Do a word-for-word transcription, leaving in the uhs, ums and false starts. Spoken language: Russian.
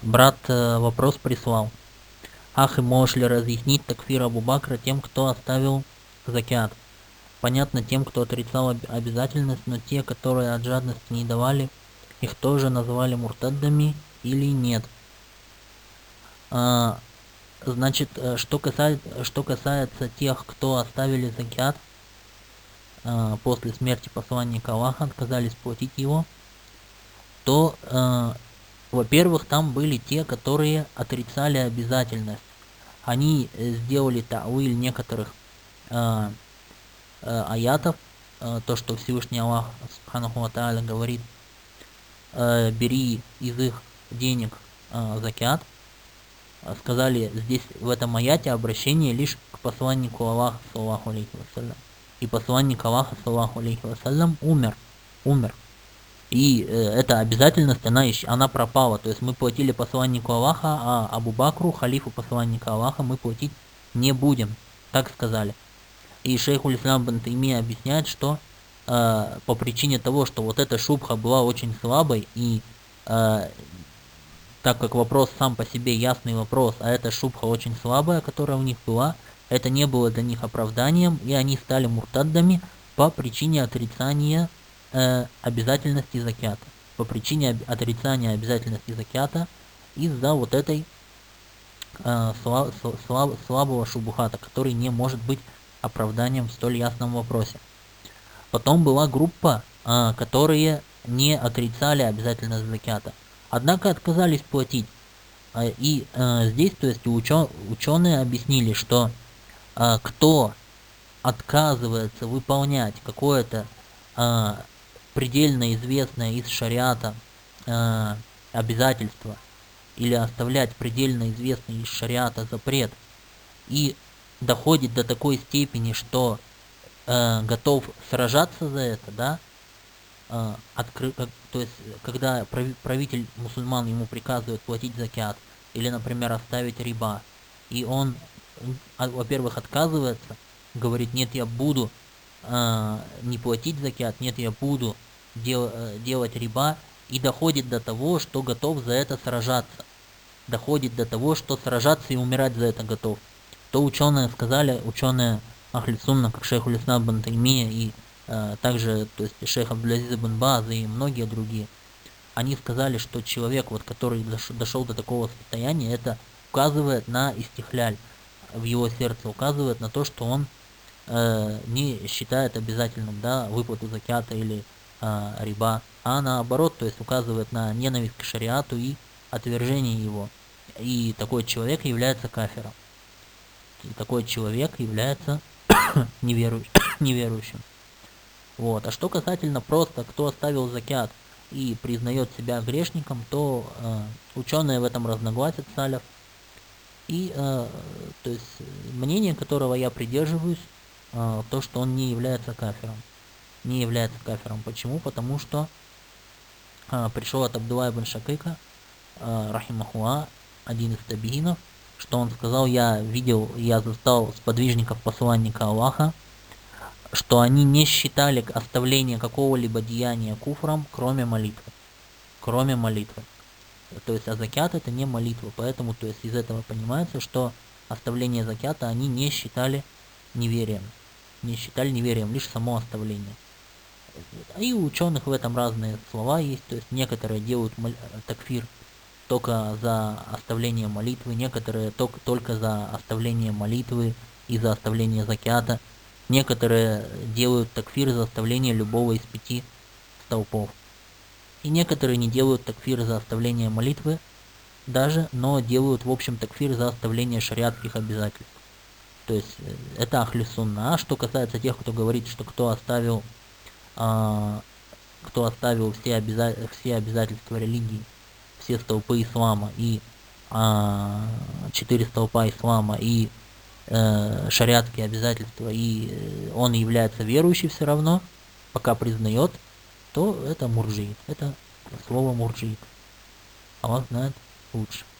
Брат э, вопрос прислал. Ах, и можешь ли разъяснить такфир Абу Бакра тем, кто оставил закят? Понятно тем, кто отрицал об- обязательность, но те, которые от жадности не давали, их тоже называли муртаддами или нет? А, значит, э, что касается, что касается тех, кто оставили закят а, после смерти посланника Аллаха, отказались платить его, то, э, во-первых, там были те, которые отрицали обязательность. Они э, сделали тауиль некоторых э, э, аятов, э, то, что Всевышний Аллах Субханаху ва Тааля говорит, э, бери из их денег э, закят. Сказали здесь в этом аяте обращение лишь к посланнику Аллаха, саллаху алейхи вассалям. И посланник Аллаха, саллаху алейхи вассалям, умер. Умер. И э, эта обязательность, она, она пропала. То есть мы платили посланнику Аллаха, а Абу Бакру, халифу посланника Аллаха, мы платить не будем. Так сказали. И шейх Уль-Ислам бин Таймия объясняет, что э, по причине того, что вот эта шубха была очень слабой, и э, так как вопрос сам по себе ясный вопрос, а эта шубха очень слабая, которая у них была, это не было для них оправданием, и они стали муртаддами по причине отрицания э, обязательности закята. По причине об, отрицания обязательности закята из-за вот этой э, слаб, слаб, слабого шубухата, который не может быть оправданием в столь ясном вопросе. Потом была группа, э, которые не отрицали обязательность закята, однако отказались платить. И э, здесь, то есть учё, ученые объяснили, что э, кто отказывается выполнять какое-то э, предельно известное из шариата э, обязательство или оставлять предельно известный из шариата запрет и доходит до такой степени, что э, готов сражаться за это, да, э, откры, то есть когда правитель мусульман ему приказывает платить закят или, например, оставить риба, и он, во-первых, отказывается, говорит, нет, я буду э, не платить закят, нет, я буду дел, э, делать риба, и доходит до того, что готов за это сражаться, доходит до того, что сражаться и умирать за это готов, то ученые сказали, ученые Ахль Сунна, как шейх Уль-Ислам бин Таймия и э, также, то есть шейх Абдул-Азиз ибн Баз и многие другие, они сказали, что человек, вот, который дошел до такого состояния, это указывает на истихляль в его сердце, указывает на то, что он э, не считает обязательным, да, выплату закята или э, риба, а наоборот, то есть указывает на ненависть к шариату и отвержение его. И такой человек является кафиром. И такой человек является неверующим. неверующим. Вот. А что касательно просто, кто оставил закят и признает себя грешником, то э, ученые в этом разногласят саляф. И э, то есть мнение, которого я придерживаюсь, э, то, что он не является кафиром. Не является кафиром. Почему? Потому что э, пришел от Абдулла ибн Шакика, э, рахимахуа, один из табиинов, что он сказал, я видел, я застал сподвижников посланника Аллаха, что они не считали оставление какого-либо деяния куфром, кроме молитвы. Кроме молитвы. То есть, а закят это не молитва. Поэтому, то есть, из этого понимается, что оставление закята они не считали неверием. Не считали неверием, лишь само оставление. И у ученых в этом разные слова есть. То есть, некоторые делают такфир только за оставление молитвы, некоторые только, только за оставление молитвы и за оставление закята. Некоторые делают такфир за оставление любого из пяти столпов. И некоторые не делают такфир за оставление молитвы даже, но делают в общем такфир за оставление шариатских обязательств. То есть это ахлю сунна. А что касается тех, кто говорит, что кто оставил, а, кто оставил все, обяза... все обязательства религии, все столпы ислама и а, четыре столпа ислама и э, шариатские обязательства, и он является верующим все равно, пока признает, то это мурджиит. Это слово мурджиит. Аллах знает лучше.